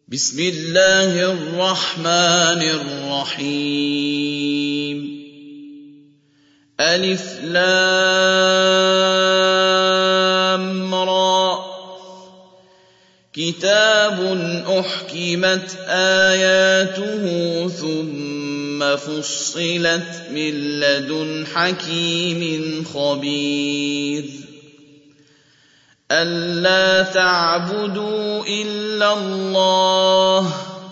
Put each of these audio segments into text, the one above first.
بسم الله الرحمن الرحيم ألف لام را كتاب أحكمت آياته ثم فصلت من لدن حكيم خبير ألا تعبدوا إلا الله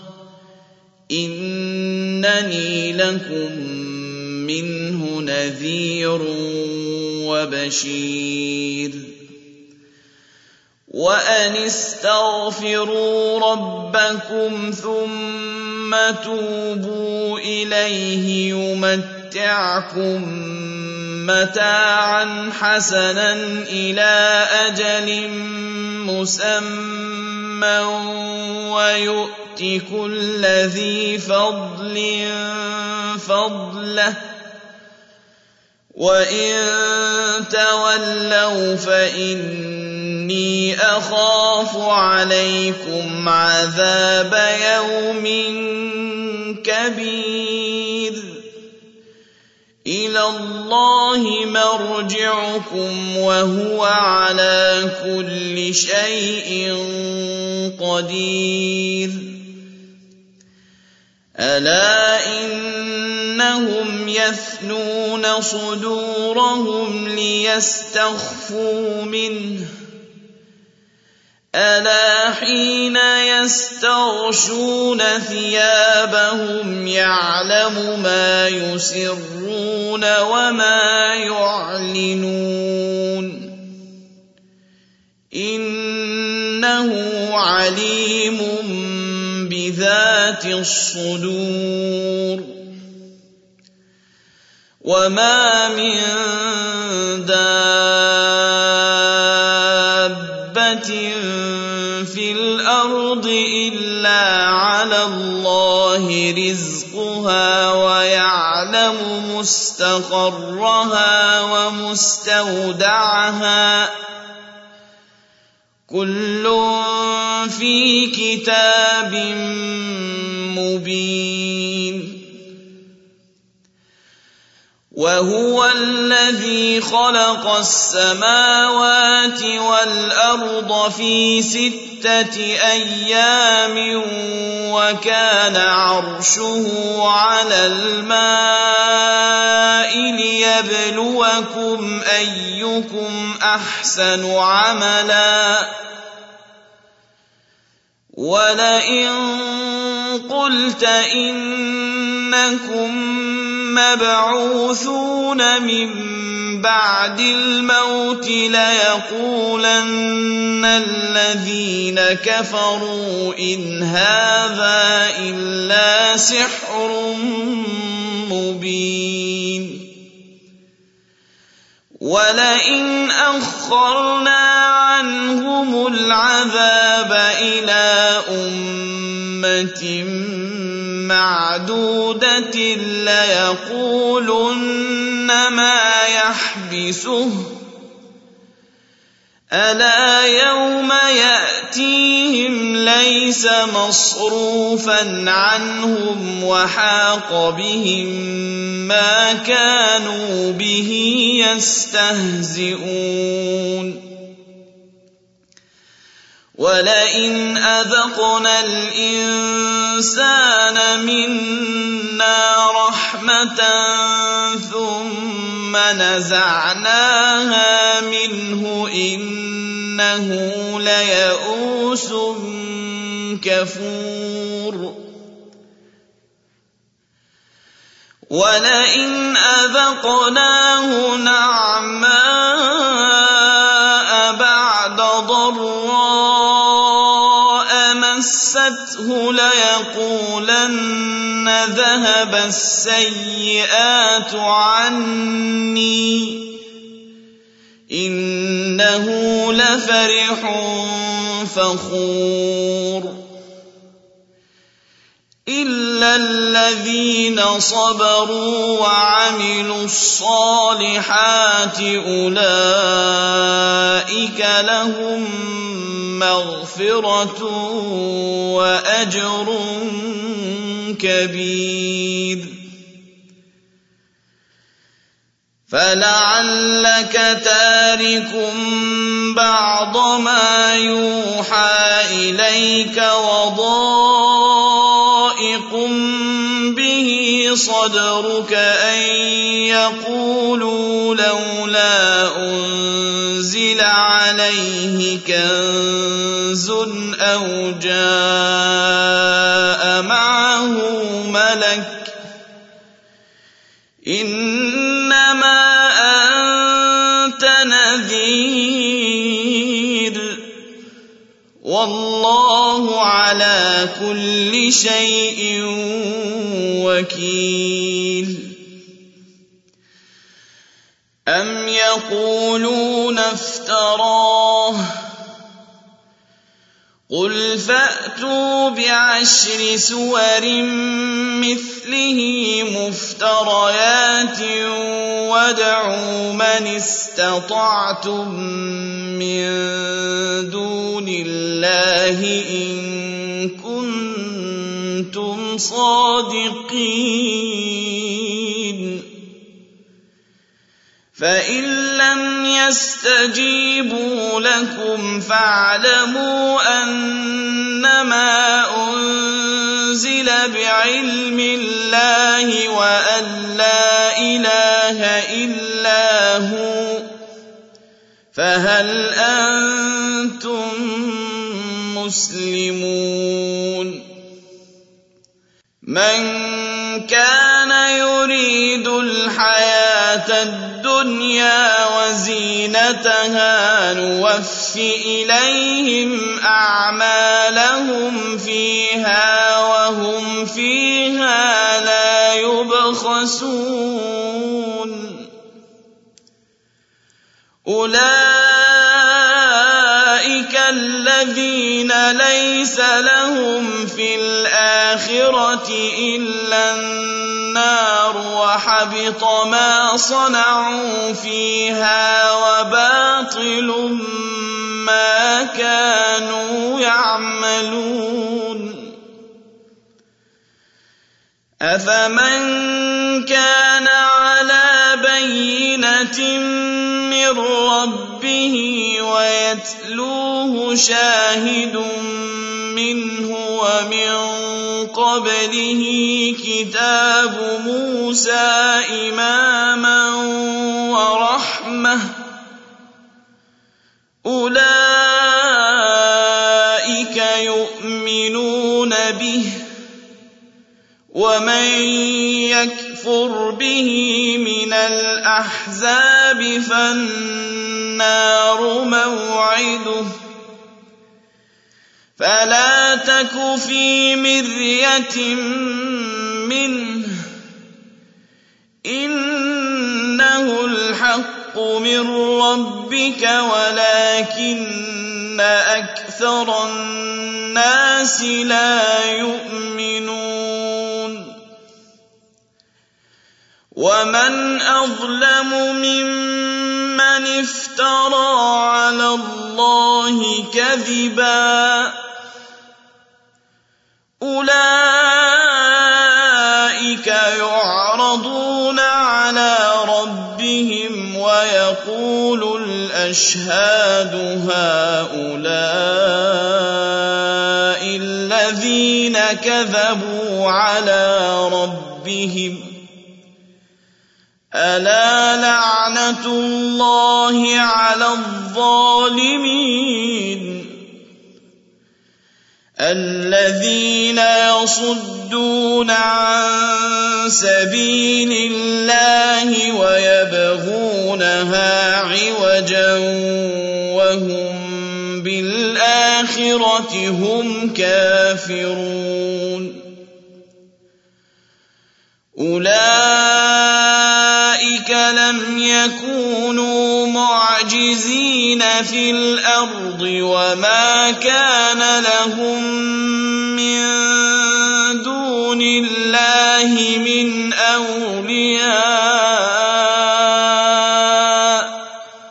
إنني لكم منه نذير وبشير وأن استغفروا ربكم ثم توبوا إليه يمتعكم متاعا حسنا إلى أجل مسمى ويؤت كل ذي فضل فضله وإن تولوا فإني أخاف عليكم عذاب يوم كبير إلى الله مرجعكم وهو على كل شيء قدير ألا إنهم يثنون صدورهم ليستخفوا منه ألا حين يستغشون ثيابهم يعلم ما يسرون وما يعلنون إنه عليم بذات الصدور وما من دابة في الأرض إلا على الله رزقها ويعلم مستقرها ومستودعها كل في كتاب مبين وهو الذي خلق السماوات والأرض في 6 أيام وكان عرشه على الماء ليبلوكم أيكم أحسن عملا ولئن قلت إنكم مبعوثون من بعد الموت ليقولن الذين كفروا إن هذا إلا سحر مبين ولئن أخرنا عنهم العذاب إلى أمة معدودة ليقولن ما يحبسه ألا يوم يأتيهم ليس مصروفا عنهم وحاق بهم ما كانوا به يستهزئون ولئن أذقنا الإنسان منا رحمة ثم نزعناها منه إنه ليئوس كفور ولئن أذقناه نعماء بعد ضراء مسته ليقولن ذهب السيئات عني إنه لفرح فخور إلا الذين صبروا وعملوا الصالحات أولئك لهم مغفرة وأجر كبير. فلعلك تارك بعض ما يوحى إليك وضائق به صدرك أن يقولوا لولا أنزل عليه كنز أو جاء معه ملك إنما أنت نذير والله على كل شيء وكيل. أم يقولون افتراه قل فأتوا بعشر سور مثله مفتريات وادعوا من استطعتم من دون الله إن كنتم صادقين. فإن لم يستجيبوا لكم فاعلموا أنما أنزل بعلم الله وأن لا إله إلا هو فهل أنتم مسلمون. من كان يريد الحياة الدنيا وزينتها نوف إليهم أعمالهم فيها وهم فيها لا يبخسون. أولئك الذين ليس لهم في الآخرة إلا النار وحبط ما صنعوا فيها وباطل ما كانوا يعملون. أفمن كان على بينة من ربه ويتلوه شاهد منه ومن قبله كتاب موسى إماما ورحمة أولئك يؤمنون به ومن يكفر به من الأحزاب فالنار موعده. فلا تك في مرية منه إنه الحق من ربك ولكن أكثر الناس لا يؤمنون. ومن أظلم ممن افترى على الله كذبا أولئك يعرضون على ربهم ويقول الأشهاد هؤلاء الذين كذبوا على ربهم ألا لعنة الله على الظالمين الذين يصدون عن سبيل الله ويبغونها عوجا وهم بالآخرة هم كافرون. أولئك لم يكونوا معجزين في الأرض وما كان لهم من دون الله من أولياء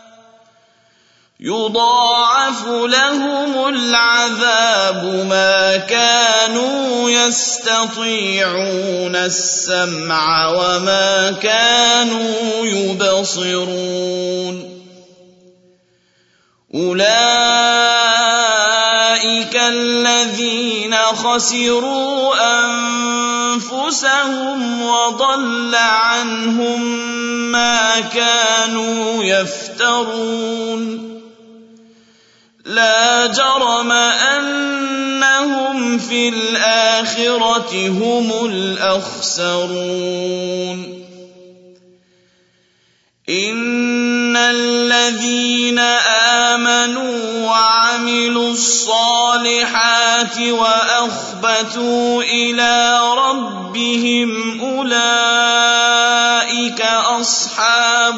يضاعف لهم العذاب ما كانوا يستطيعون السمع وما كانوا يبصرون أولئك الذين خسروا أنفسهم وضل عنهم ما كانوا يفترون لا جرم أنهم في الآخرة هم الأخسرون إن الذين آمنوا وعملوا الصالحات وأخبتوا إلى ربهم أولئك أصحاب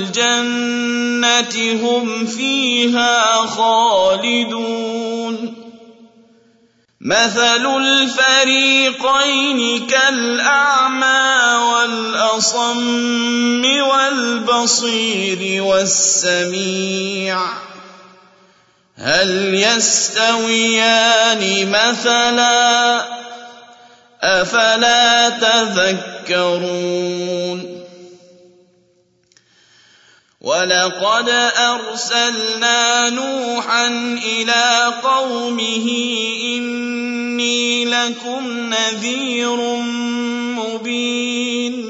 الجنة هم فيها خالدون مثل الفريقين كالأعمى والأصم والبصير والسميع هل يستويان مثلا أفلا تذكرون ولقد أرسلنا نوحا إلى قومه إني لكم نذير مبين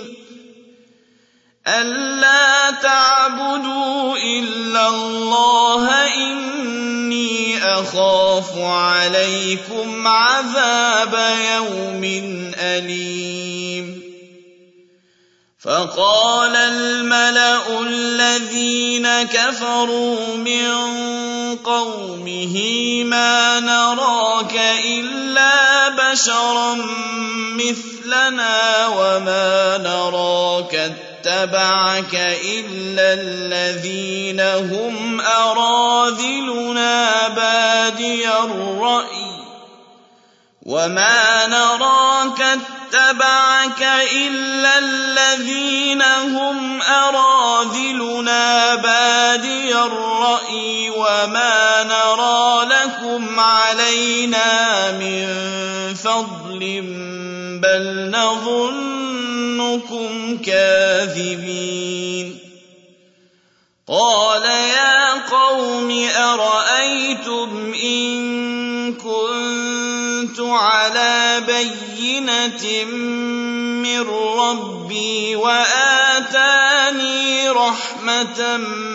ألا تعبدوا إلا الله إني أخاف عليكم عذاب يوم أليم فقال الملأ الذين كفروا من قومه ما نراك إلا بشرا مثلنا وما نراك اتبعك إلا الذين هم أراذلنا بادي الرأي وما نراك اتبعك إلا الذين هم أراذلنا بادي الرأي وما نرى لكم علينا من فضل بل نظنكم كاذبين قال يا قوم أرأيتم إن كنت على بينة من ربي وآتاني رحمة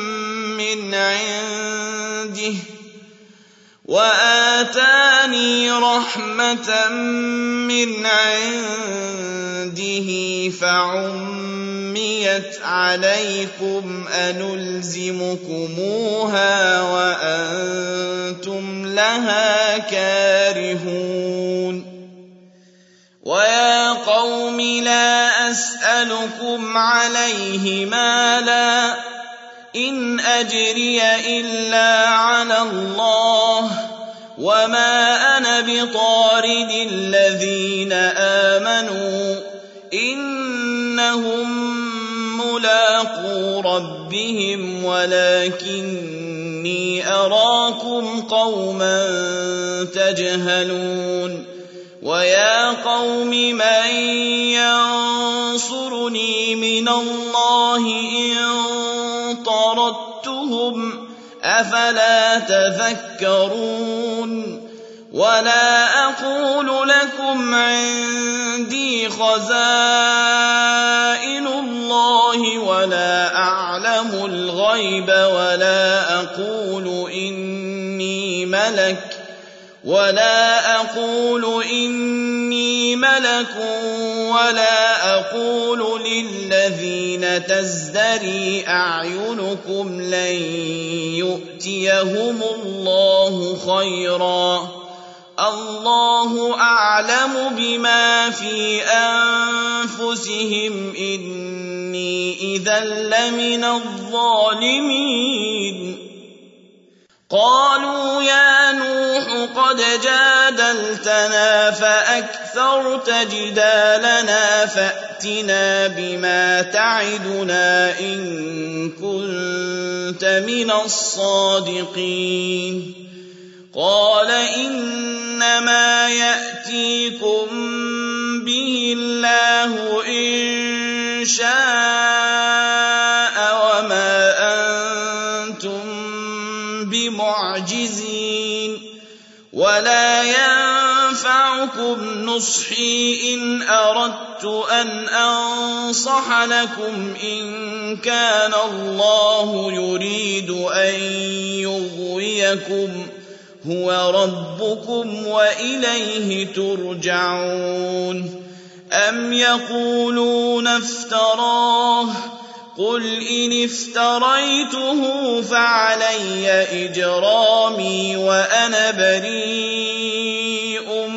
من عنده فعميت عليكم أنلزمكموها وأنتم لها كارهون ويا قوم لا أسألكم عليه مالا إن أجري إلا على الله وما أنا بطارد الذين آمنوا إنهم ملاقو ربهم ولكني أراكم قوما تجهلون ويا قوم من ينصرني من الله إن طردتهم أفلا تذكرون ولا أقول لكم عندي خزائن الله ولا أعلم الغيب ولا أقول إني ملك ولا أقول للذين تزدري أعينكم لن يؤتيهم الله خيرا الله أعلم بما في أنفسهم إني إذا لمن الظالمين قالوا يا نوح قد جادلتنا فأكثرت جدالنا فأتنا بما تعدنا إن كنت من الصادقين قال إنما يأتيكم به الله إن شاء وما أنتم بمعجزين ولا ينفعكم نصحي إن أردت أن أنصح لكم إن كان الله يريد أن يغويكم هو ربكم وإليه ترجعون أم يقولون افتراه قل إن افتريته فعلي إجرامي وأنا بريء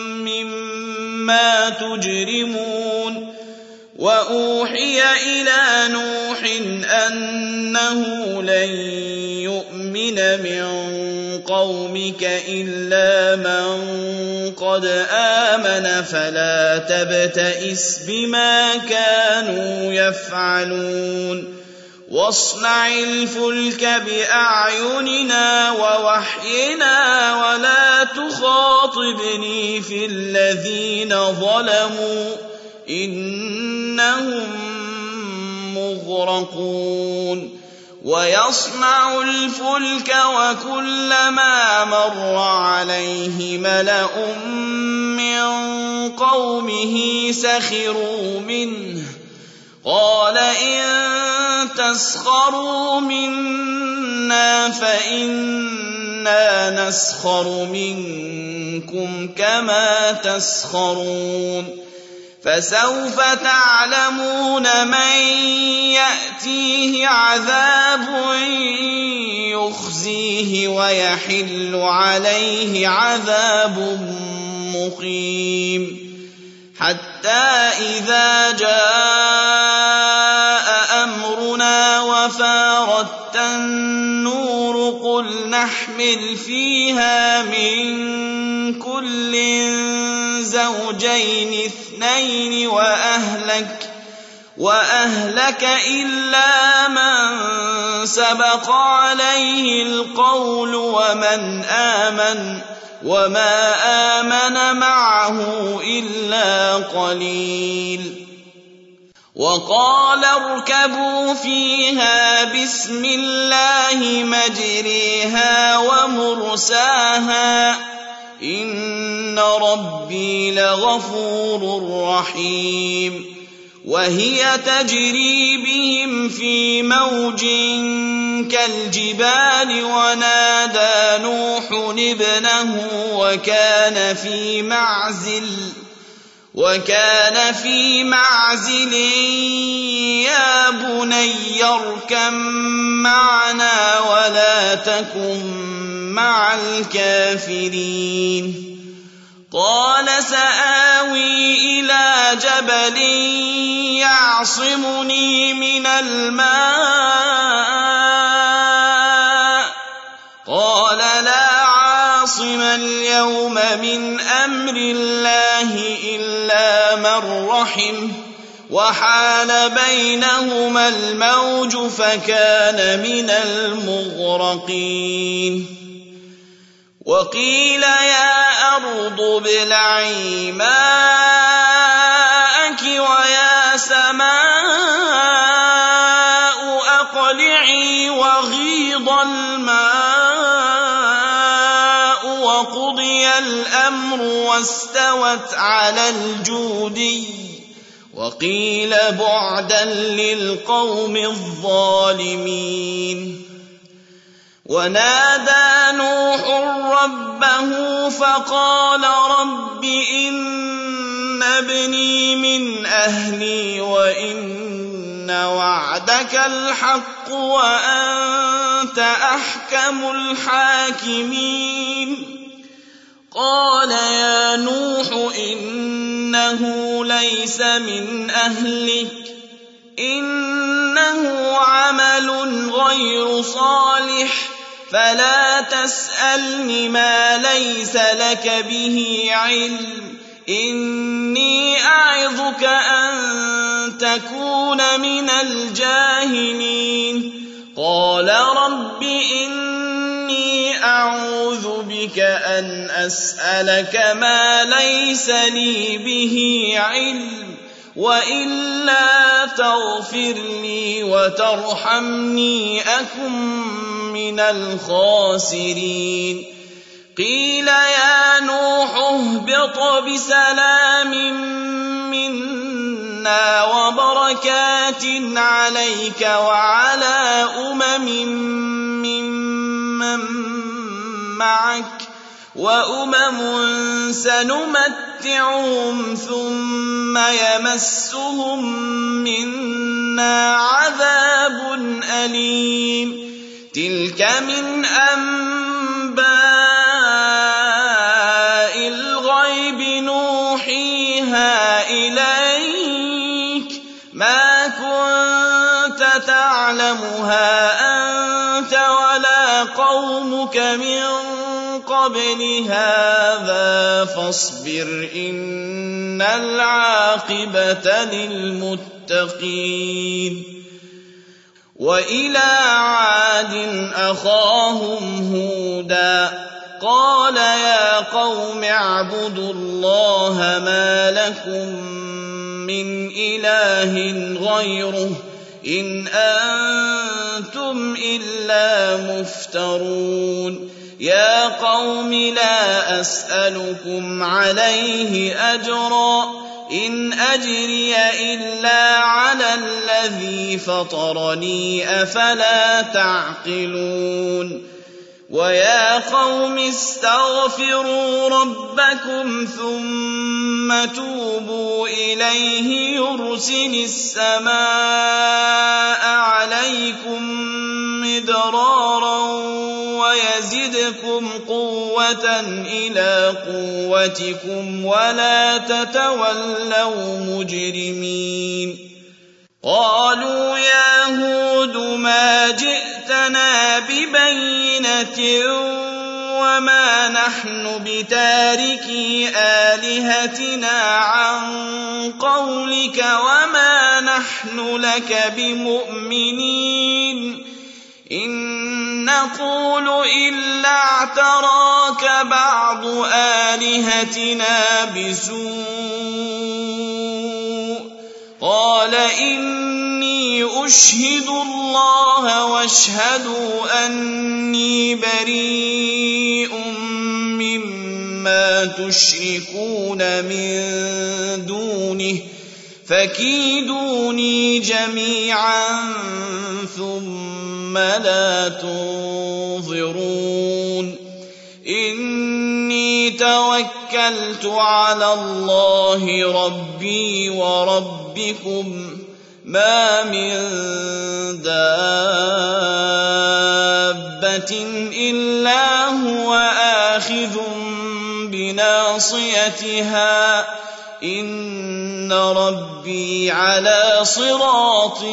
مما تجرمون وأوحي إلى نوح أنه لن يؤمن من قومك إلا من قد آمن فلا تبتئس بما كانوا يفعلون واصنع الفلك بأعيننا ووحينا ولا تخاطبني في الذين ظلموا إنهم مغرقون ويصنع الفلك وكلما مر عليه ملأ من قومه سخروا منه قال إن تسخروا منا فإنا نسخر منكم كما تسخرون فسوف تعلمون من يأتيه عذاب يخزيه ويحل عليه عذاب مقيم حتى إذا جاء أمرنا وفارت النور قل نحمل فيها من كل زوجين اثنين وأهلك إلا من سبق عليه القول ومن آمن وما آمن معه إلا قليل وقال اركبوا فيها بسم الله مجريها ومرساها إن ربي لغفور رحيم وهي تجري بهم في موج كالجبال ونادى نوح ابنه وكان في معزل يا بني اركب معنا ولا تكن مع الكافرين قال سآوي إلى جبل يعصمني من الماء قال لا عاصم اليوم من أمر الله إلا من رحمه وحال بينهما الموج فكان من المغرقين وقيل يا أرض ابلعي ماءك ويا سماء أقلعي وغيض الماء وقضي الأمر واستوت على الجودي وقيل بعدا للقوم الظالمين ونادى نوح ربه فقال رب إن ابني من أهلي وإن وعدك الحق وأنت أحكم الحاكمين قال يا نوح إنه ليس من أهلك إنه عمل غير صالح فلا تسألني ما ليس لك به علم إني أعظك أن تكون من الجاهلين قال رب إني أعوذ بك أن أسألك ما ليس لي به علم وإلا تغفر لي وترحمني أكن من الخاسرين قيل يا نوح اهبط بسلام منا وبركات عليك وعلى ممن معك وأمم سنمتعهم ثم يمسهم منا عذاب أليم تلك من أنباء الغيب نوحيها إليك ما كنت تعلمها أنت ولا قومك من قبل هذا فاصبر إن العاقبة للمتقين وإلى عاد أخاهم هودا قال يا قوم اعبدوا الله ما لكم من إله غيره إن أنتم إلا مفترون يا قوم لا أسألكم عليه أجرا إن أجري إلا على الذي فطرني أفلا تعقلون ويا قوم استغفروا ربكم ثم توبوا إليه يرسل السماء عليكم مدرارا ويزدكم قوة إلى قوتكم ولا تتولوا مجرمين قالوا يا هود ما جئتنا ببينة وما نحن بتاركي آلهتنا عن قولك وما نحن لك بمؤمنين إن نقول إلا اعتراك بعض آلهتنا بسوء قال إني أشهد الله واشهدوا أني بريء مما تشركون من دونه فكيدوني جميعا ثم لا تنظرون إني توكلت على الله ربي وربكم ما من دابة إلا هو آخذ بناصيتها إن ربي على صراط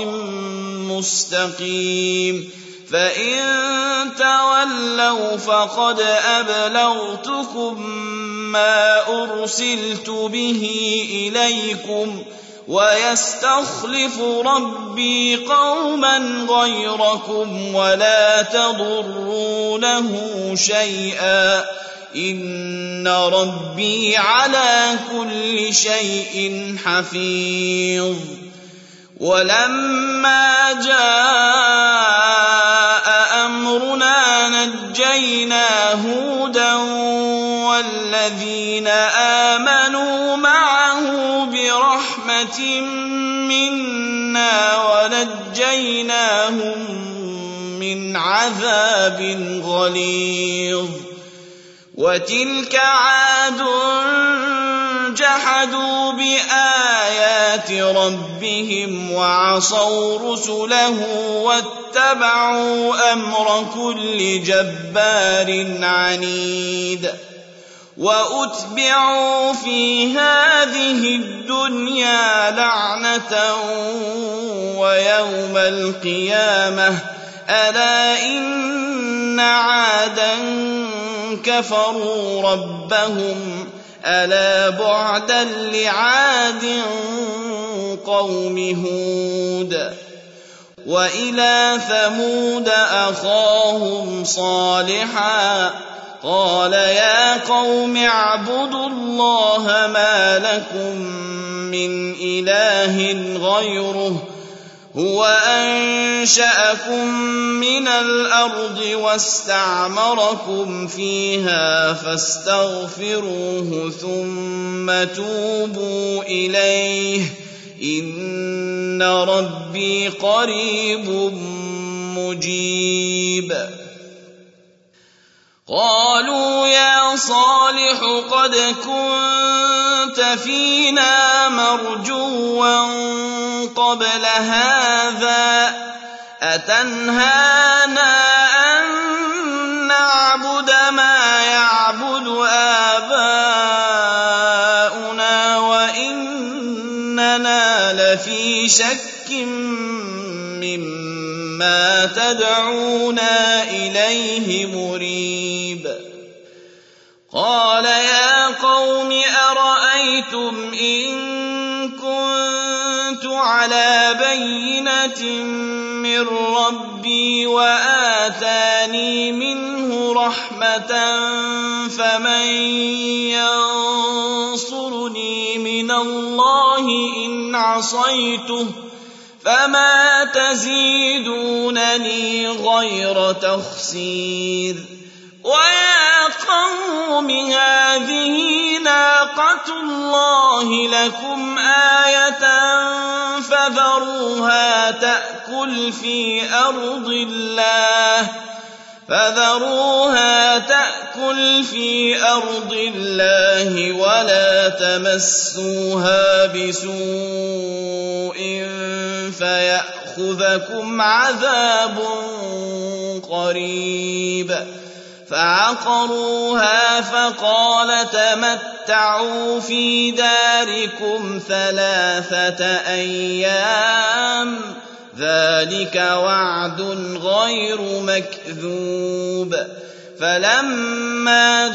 مستقيم فإن تولوا فقد أبلغتكم ما أرسلت به إليكم ويستخلف ربي قوما غيركم ولا تضرونه شيئا إن ربي على كل شيء حفيظ ولما جاء أمرنا نجينا هودا والذين آمنوا معه برحمة منا ونجيناهم من عذاب غليظ وتلك عاد جحدوا بآيات ربهم وعصوا رسله واتبعوا أمر كل جبار عنيد وأتبعوا في هذه الدنيا لعنة ويوم القيامة ألا إن عادا كفروا ربهم ألا بعدا لعاد قوم هود وإلى ثمود أخاهم صالحا قال يا قوم اعبدوا الله ما لكم من إله غيره هو أنشأكم من الأرض واستعمركم فيها فاستغفروه ثم توبوا إليه إن ربي قريب مجيب قالوا يا صالح قد كنت فينا مرجوا قبل هذا أتنهانا أن نعبد ما يعبد آباؤنا وإننا لفي شك مما تدعونا إليه مريب قال يا قوم أرأيتم إن كنت على بينة من ربي وآتاني منه رحمة فمن ينصرني من الله إن عصيته فما تزيدونني غير تخسير ويا قوم هذه ناقة الله لكم آية فذروها تأكل في أرض الله ولا تمسوها بسوء فيأخذكم عذاب قريب فعقروها فقال تمتعوا في داركم 3 أيام ذلك وعد غير مكذوب فلما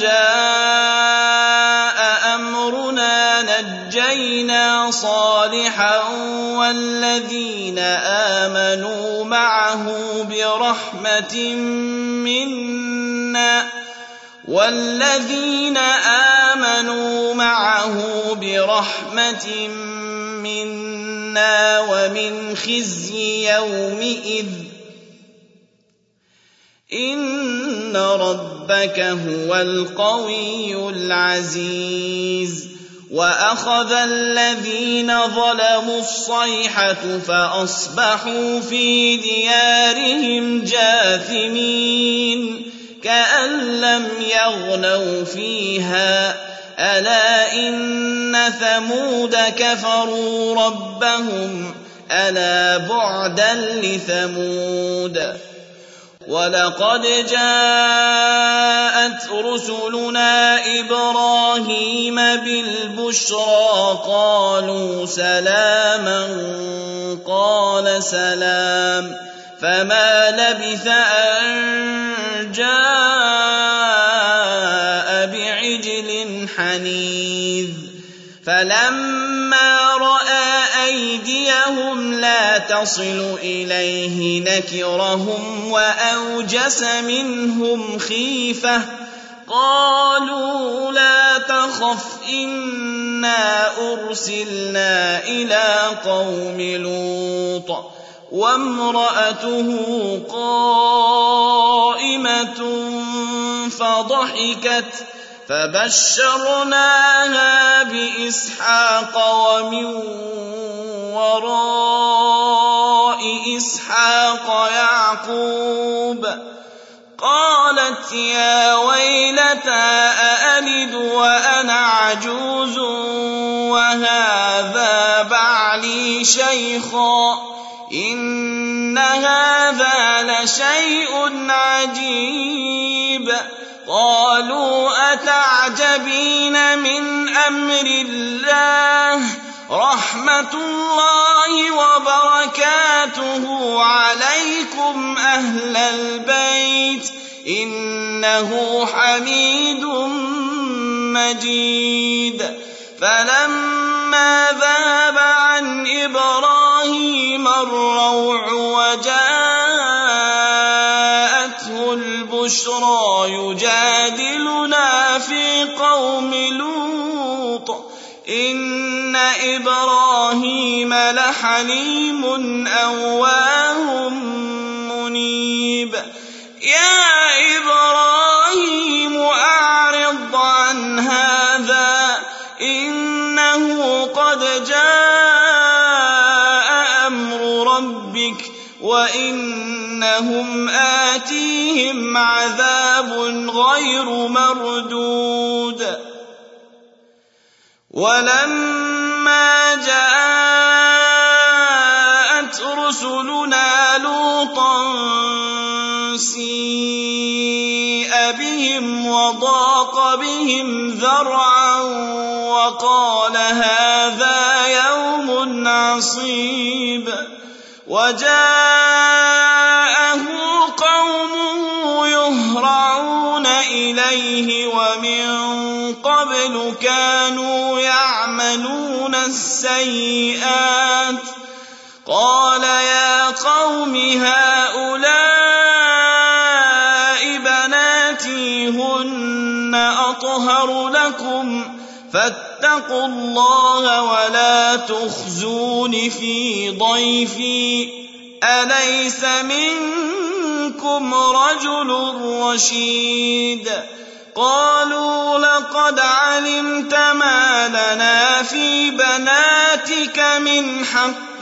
جاء أمرنا نجينا صالحا والذين آمنوا معه برحمة منا ومن خزي يومئذ إن ربك هو القوي العزيز وأخذ الذين ظلموا الصيحة فأصبحوا في ديارهم جاثمين كأن لم يغنوا فيها ألا إن ثمود كفروا ربهم ألا بعدا لثمود ولقد جاءت رسلنا إبراهيم بالبشرى قالوا سلاما قال سلام فما لبث أن جاء بعجل حنيذ فلما رأى أيديهم لا تصل إليه نكرهم وأوجس منهم خيفة قالوا لا تخف إنا أرسلنا إلى قوم لوط وامرأته قائمة فضحكت فبشرناها بإسحاق ومن وراء إسحاق يعقوب قالت يا ويلتى أألد وأنا عجوز وهذا بعلي شيخا إن هذا لشيء عجيب قالوا أتعجبين من أمر الله رحمة الله وبركاته عليكم أهل البيت إنه حميد مجيد. فلما ذهب عن إبراهيم الروع وجاءته البشرى يجادلنا في قوم لوط إن إبراهيم لحليم أواه منيب. يا إبراهيم أعرض عن هذا إنه قد جاء أمر ربك وإنهم آتيهم عذاب غير مردود. ولما جاءت رسلنا لوطا سيء بهم وضاق بهم ذرعا وقال هذا يوم عصيب. وجاءه قومه يهرعون إليه ومن قبل كانوا يعملون السيئات. قال يا قوم هؤلاء بناتي هن أطهر لكم فاتقوا الله ولا تخزون في ضيفي أليس منكم رجل رشيد. قالوا لقد علمت ما لنا في بناتك من حق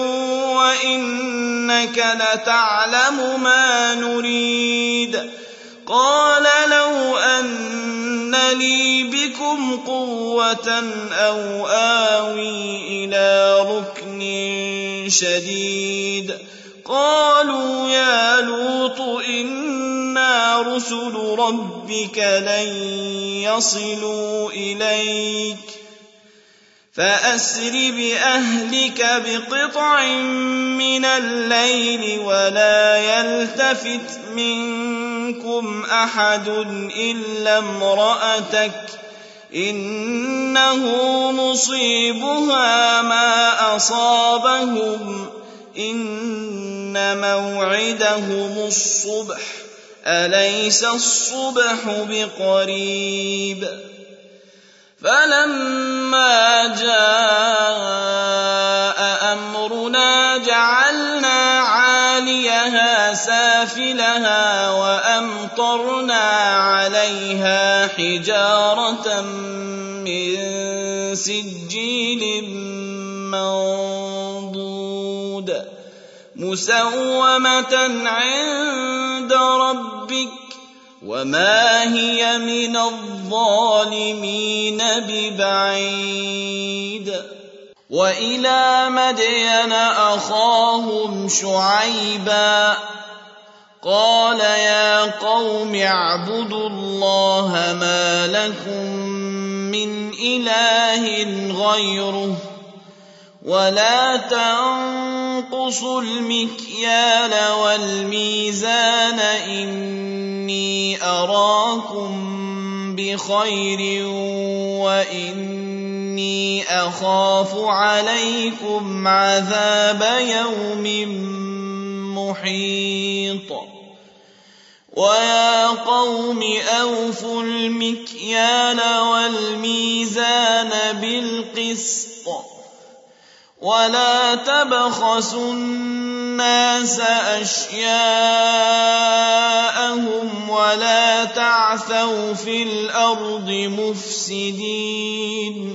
وإنك لتعلم ما نريد. قال لو أن لي بكم قوة أو آوي إلى ركن شديد. قالوا يا لوط إنا رسل ربك لن يصلوا إليك فأسر بأهلك بقطع من الليل ولا يلتفت منكم أحد إلا امرأتك إنه مصيبها ما أصابهم إن موعدهم الصبح أليس الصبح بقريب. فلما جاء أمرنا جعلنا عاليها سافلها وأمطرنا عليها حجارة من سجيل منضود مسومة عند ربك وما هي من الظالمين ببعيد. وإلى مدين أخاهم شعيبا قال يا قوم اعبدوا الله ما لكم من إله غيره ولا تنقصوا المكيال والميزان إني أراكم بخير وإني أخاف عليكم عذاب يوم محيط. ويا قوم أوفوا المكيال والميزان بالقسط ولا تبخسوا الناس أشياءهم ولا تعثوا في الأرض مفسدين.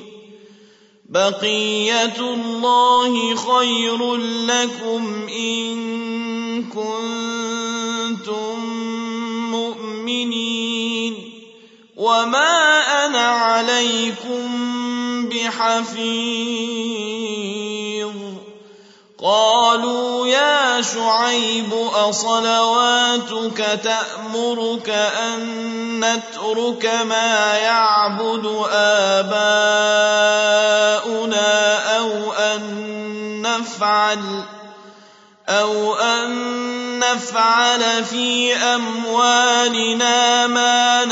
بقية الله خير لكم إن كنتم مؤمنين وما أنا عليكم بحفيظ. قالوا يا شعيب أصلواتك تأمرك أن نترك ما يعبد آباؤنا نفعل في أموالنا ما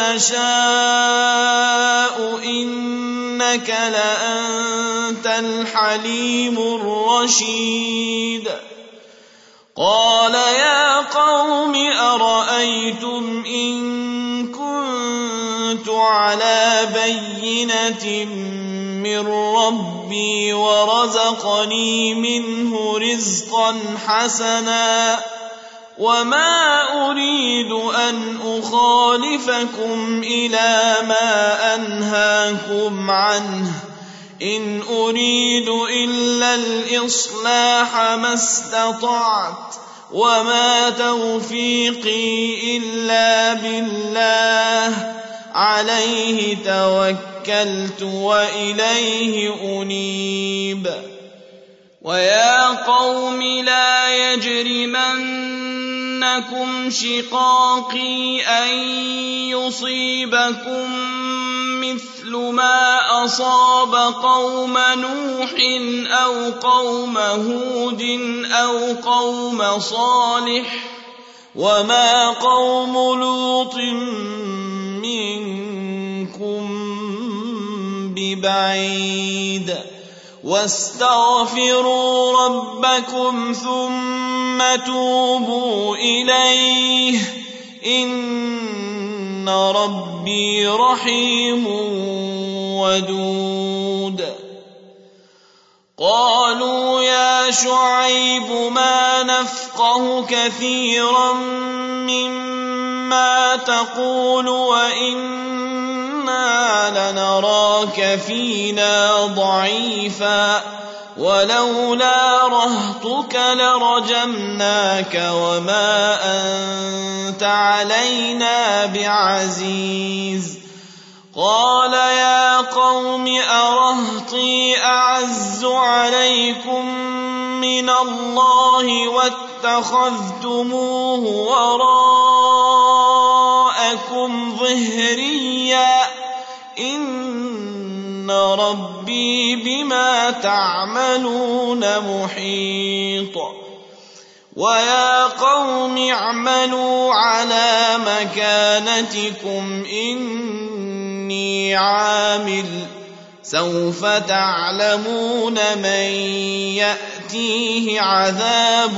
نشاء إنك لأنت الحليم الرشيد قال يا قوم أرأيتم إن كنت على بينة من ربي ورزقني منه رزقا حسنا وما أريد أن أخالفكم إلى ما أنهاكم عنه إن أريد إلا الإصلاح ما استطعت وما توفيقي إلا بالله عليه توكلت وإليه أنيب ويا قوم لا يجرمنكم شقاقي أن يصيبكم مثل ما أصاب قوم نوح أو قوم هود أو قوم صالح وما قوم لوط منكم ببعيد واستغفروا ربكم ثم توبوا إليه إن ربي رحيم ودود قالوا يا شعيب ما نفقه كثيرا مما تقول وإنا لنراك فينا ضعيفا ولولا رهطك لرجمناك وما أنت علينا بعزيز قال يا قوم أرهطي أعز عليكم من الله واتخذتموه وراءكم ظهريا إن ربي بما تعملون محيط ويا قوم اعملوا على مكانتكم إني عامل سوف تعلمون من يأتيه عذاب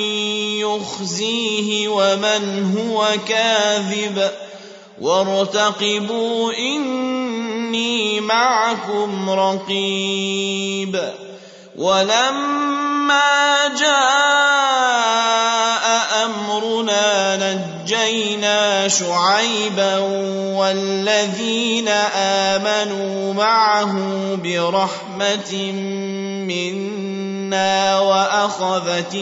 يخزيه ومن هو كاذب وارتقبوا إني معكم رقيب ولما جاء أمرنا نجينا شعيبا والذين آمنوا معه برحمة منا وأخذت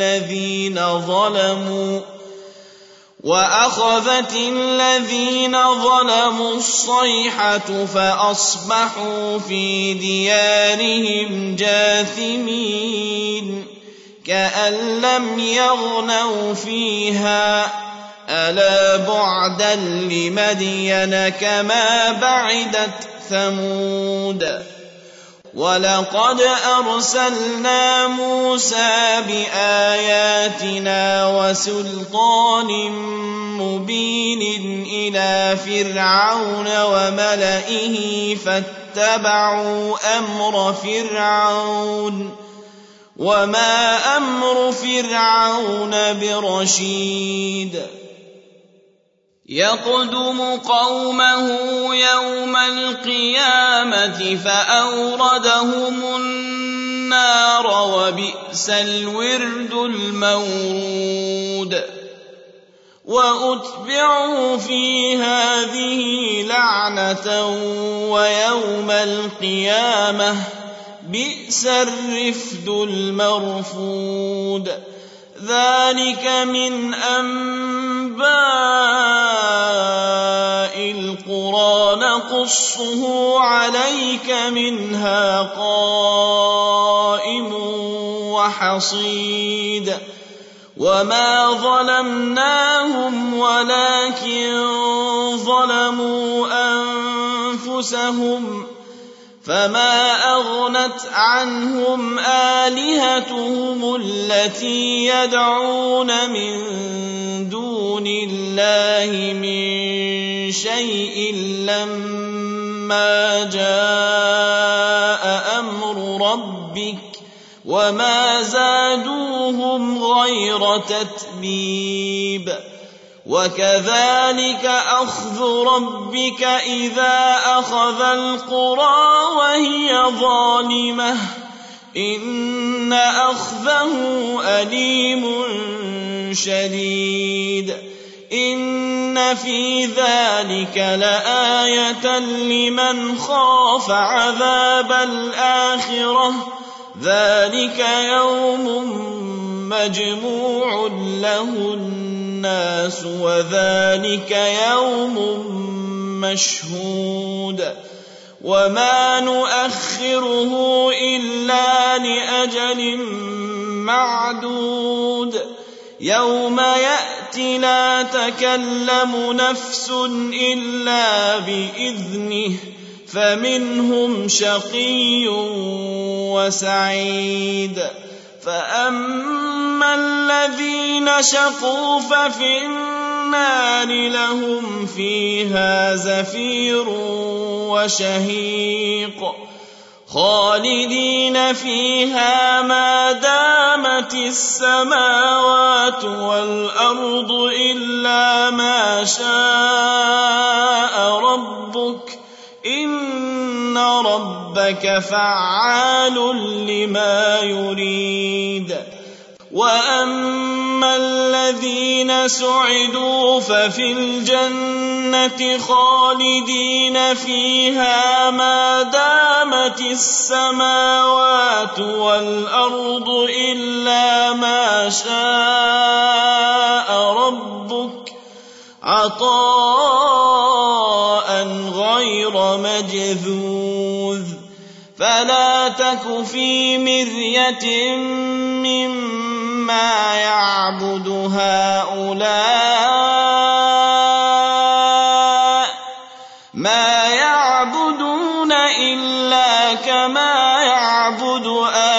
الذين ظلموا الصيحة فأصبحوا في ديارهم جاثمين كأن لم يغنوا فيها ألا بعدا لمدين كما بعدت ثمود ولقد أرسلنا موسى بآياتنا وسلطان مبين إلى فرعون وملئه فاتبعوا أمر فرعون وما أمر فرعون برشيد يقدم قومه يوم القيامة فأوردهم النار وبئس الورد المورود وأتبعوا في هذه لعنة ويوم القيامة بئس الرفد المرفود ذلك من أنباء القرى نقصه عليك منها قائم وحصيد وما ظلمناهم ولكن ظلموا أنفسهم فما أغنت عنهم آلهتهم التي يدعون من دون الله من شيء لما جاء أمر ربك وما زادوهم غير تتبيب وكذلك أخذ ربك إذا أخذ القرى وهي ظالمة إن أخذه أليم شديد إن في ذلك لآية لمن خاف عذاب الآخرة ذلك يوم مجموع له الناس وذلك يوم مشهود وما نؤخره إلا لأجل معدود يوم يأتي لا تكلم نفس إلا بإذنه فمنهم شقي وسعيد فأما الذين شقوا ففي النار لهم فيها زفير وشهيق خالدين فيها ما دامت السماوات والأرض إلا ما شاء ربك إن ربك فعال لما يريد وأما الذين سعدوا ففي الجنة خالدين فيها ما دامت السماوات والأرض إلا ما شاء ربك عطاء غير مجذوذ فلا تك في مرية مما يعبد هؤلاء ما يعبدون إلا كما يعبد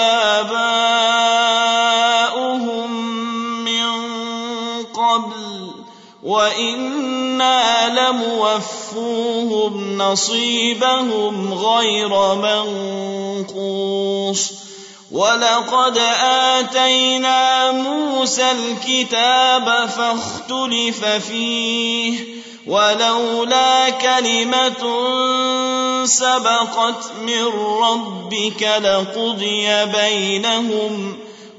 آباؤهم من قبل وإنا لموفوهم نصيبهم غير منقوص ولقد آتينا موسى الكتاب فاختلف فيه ولولا كلمة سبقت من ربك لقضي بينهم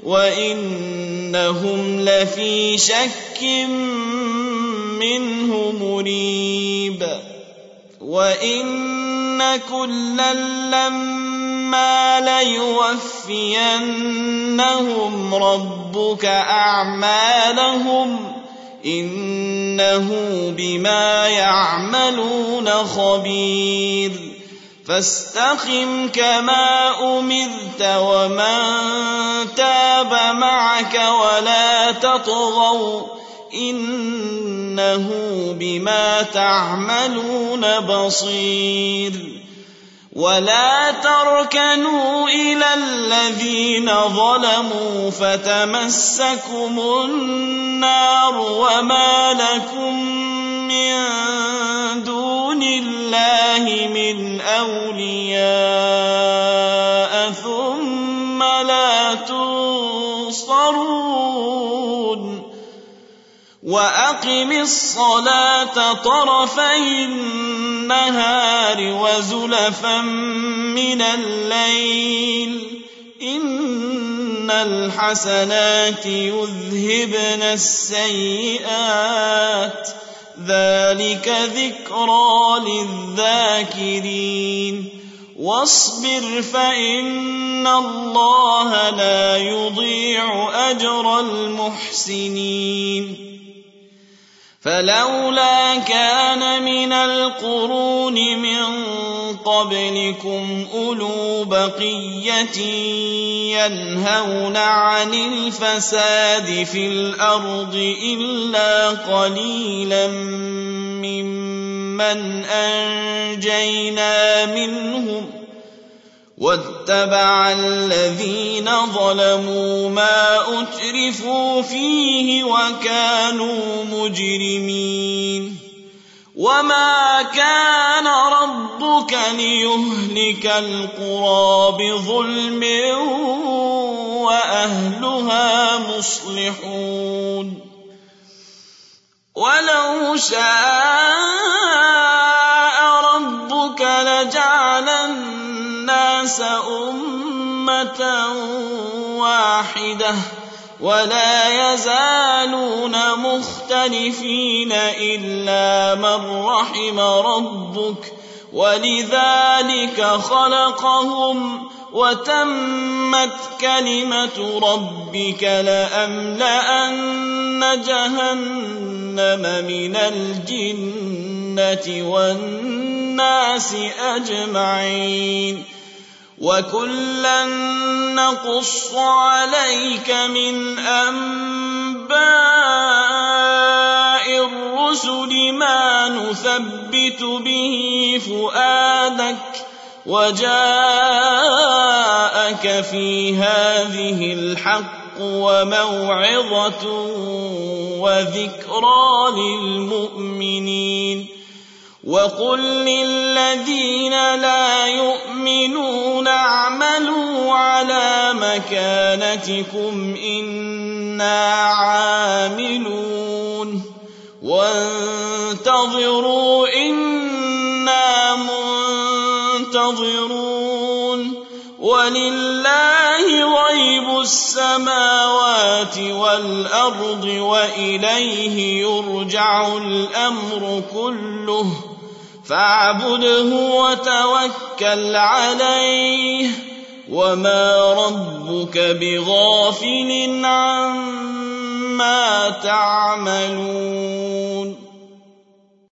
وإنهم لفي شك منه مريب وإن كلا لما ليوفينهم ربك أعمالهم إنه بما يعملون خبير فاستقم كما أمرت ومن تاب معك ولا تطغوا إنه بما تعملون بصير ولا تركنوا إلى الذين ظلموا فتمسكم النار وما لكم من دون الله من أولياء ثم لا تنصرون وأقم الصلاة طرفي النهار وزلفا من الليل إن الحسنات يذهبن السيئات ذلك ذكرى للذاكرين واصبر فإن الله لا يضيع أجر المحسنين فلولا كان من القرون من قبلكم أولو بقية ينهون عن الفساد في الأرض إلا قليلا ممن أنجينا منهم واتبع الذين ظلموا ما أترفوا فيه وكانوا مجرمين وما كان ربك ليهلك القرى بظلم وأهلها مصلحون ولو شاء ربك لجعل الناس أمة واحدة ولا يزالون مختلفين إلا من رحم ربك ولذلك خلقهم وتمت كلمة ربك لأملأن جهنم من الجنة والناس أجمعين وكلا نقص عليك من أنباء الرسل ما نثبت به فؤادك وجاءك في هذه الحق وموعظة وذكرى للمؤمنين وقل للذين لا يؤمنون اعملوا على مكانتكم إنا عاملون وانتظروا إنا منتظرون ولله غيب السماوات والأرض وإليه يرجع الأمر كله فاعبده وتوكل عليه وما ربك بغافل عما تعملون